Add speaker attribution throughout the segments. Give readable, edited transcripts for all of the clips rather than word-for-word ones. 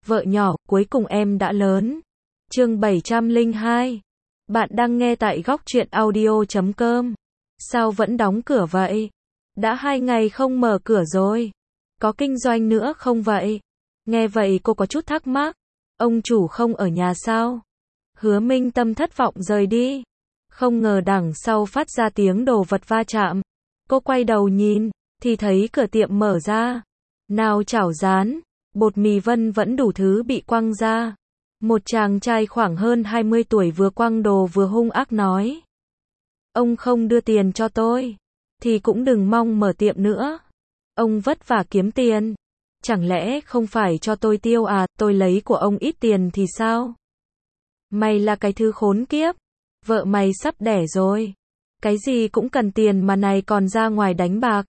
Speaker 1: Vợ nhỏ, cuối cùng em đã lớn. Chương 702. Bạn đang nghe tại góc truyện audio.com. Sao vẫn đóng cửa vậy? Đã 2 ngày không mở cửa rồi. Có kinh doanh nữa không vậy? Nghe vậy cô có chút thắc mắc. Ông chủ không ở nhà sao? Hứa Minh Tâm thất vọng rời đi. Không ngờ đằng sau phát ra tiếng đồ vật va chạm. Cô quay đầu nhìn, thì thấy cửa tiệm mở ra. Nào chảo rán, bột mì vân vẫn đủ thứ bị quăng ra. Một chàng trai khoảng hơn 20 tuổi vừa quăng đồ vừa hung ác nói. Ông không đưa tiền cho tôi, thì cũng đừng mong mở tiệm nữa. Ông vất vả kiếm tiền. Chẳng lẽ không phải cho tôi tiêu à, tôi lấy của ông ít tiền thì sao? Mày là cái thứ khốn kiếp. Vợ mày sắp đẻ rồi. Cái gì cũng cần tiền mà này còn ra ngoài đánh bạc.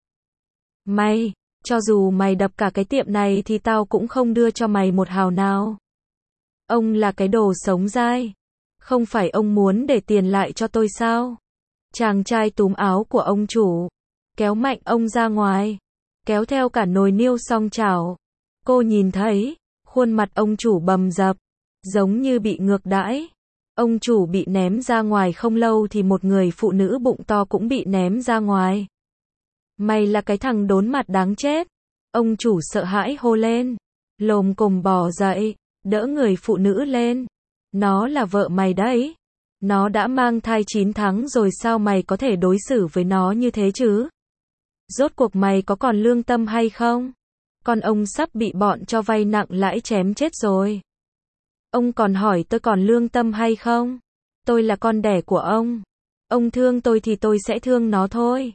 Speaker 1: Mày, cho dù mày đập cả cái tiệm này thì tao cũng không đưa cho mày một hào nào. Ông là cái đồ sống dai. Không phải ông muốn để tiền lại cho tôi sao? Chàng trai túm áo của ông chủ, kéo mạnh ông ra ngoài, kéo theo cả nồi niêu song chảo. Cô nhìn thấy, khuôn mặt ông chủ bầm dập, giống như bị ngược đãi. Ông chủ bị ném ra ngoài không lâu thì một người phụ nữ bụng to cũng bị ném ra ngoài. Mày là cái thằng đốn mặt đáng chết. Ông chủ sợ hãi hô lên, lồm cồm bò dậy, đỡ người phụ nữ lên. Nó là vợ mày đấy. Nó đã mang thai 9 tháng rồi, sao mày có thể đối xử với nó như thế chứ? Rốt cuộc mày có còn lương tâm hay không? Con ông sắp bị bọn cho vay nặng lãi chém chết rồi. Ông còn hỏi tôi còn lương tâm hay không? Tôi là con đẻ của ông. Ông thương tôi thì tôi sẽ thương nó thôi.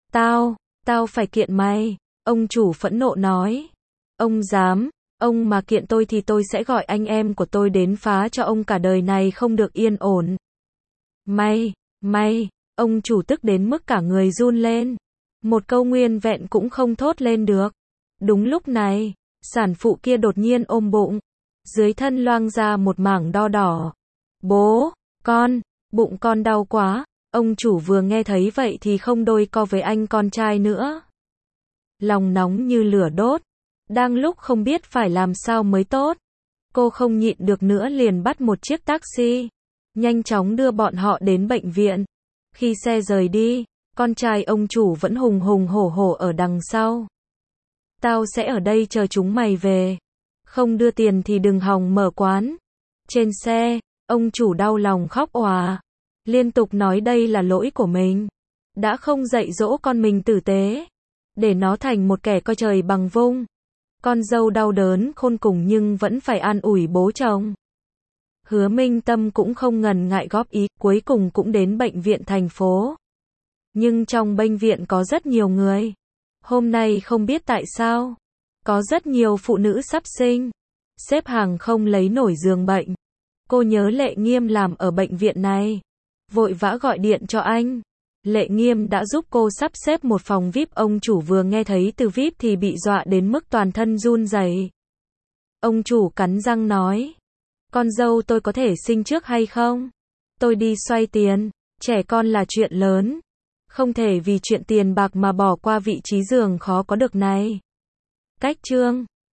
Speaker 1: Tao phải kiện mày. Ông chủ phẫn nộ nói. Ông dám, ông mà kiện tôi thì tôi sẽ gọi anh em của tôi đến phá cho ông cả đời này không được yên ổn. Mày, ông chủ tức đến mức cả người run lên. Một câu nguyên vẹn cũng không thốt lên được. Đúng lúc này, sản phụ kia đột nhiên ôm bụng. Dưới thân loang ra một mảng đo đỏ. Bố, bụng con đau quá. Ông chủ vừa nghe thấy vậy thì không đôi co với anh con trai nữa. Lòng nóng như lửa đốt. Đang lúc không biết phải làm sao mới tốt. Cô không nhịn được nữa liền bắt một chiếc taxi. Nhanh chóng đưa bọn họ đến bệnh viện. Khi xe rời đi, con trai ông chủ vẫn hùng hùng hổ hổ ở đằng sau. Tao sẽ ở đây chờ chúng mày về. Không đưa tiền thì đừng hòng mở quán. Trên xe, ông chủ đau lòng khóc òa. Liên tục nói đây là lỗi của mình. Đã không dạy dỗ con mình tử tế. Để nó thành một kẻ coi trời bằng vung. Con dâu đau đớn khôn cùng nhưng vẫn phải an ủi bố chồng. Hứa Minh Tâm cũng không ngần ngại góp ý, cuối cùng cũng đến bệnh viện thành phố. Nhưng trong bệnh viện có rất nhiều người. Hôm nay không biết tại sao, có rất nhiều phụ nữ sắp sinh, xếp hàng không lấy nổi giường bệnh. Cô nhớ Lệ Nghiêm làm ở bệnh viện này, vội vã gọi điện cho anh. Lệ Nghiêm đã giúp cô sắp xếp một phòng VIP. Ông chủ vừa nghe thấy từ VIP thì bị dọa đến mức toàn thân run rẩy. Ông chủ cắn răng nói. Con dâu tôi có thể sinh trước hay không? Tôi đi xoay tiền, trẻ con là chuyện lớn. Không thể vì chuyện tiền bạc mà bỏ qua vị trí giường khó có được này. Cách chương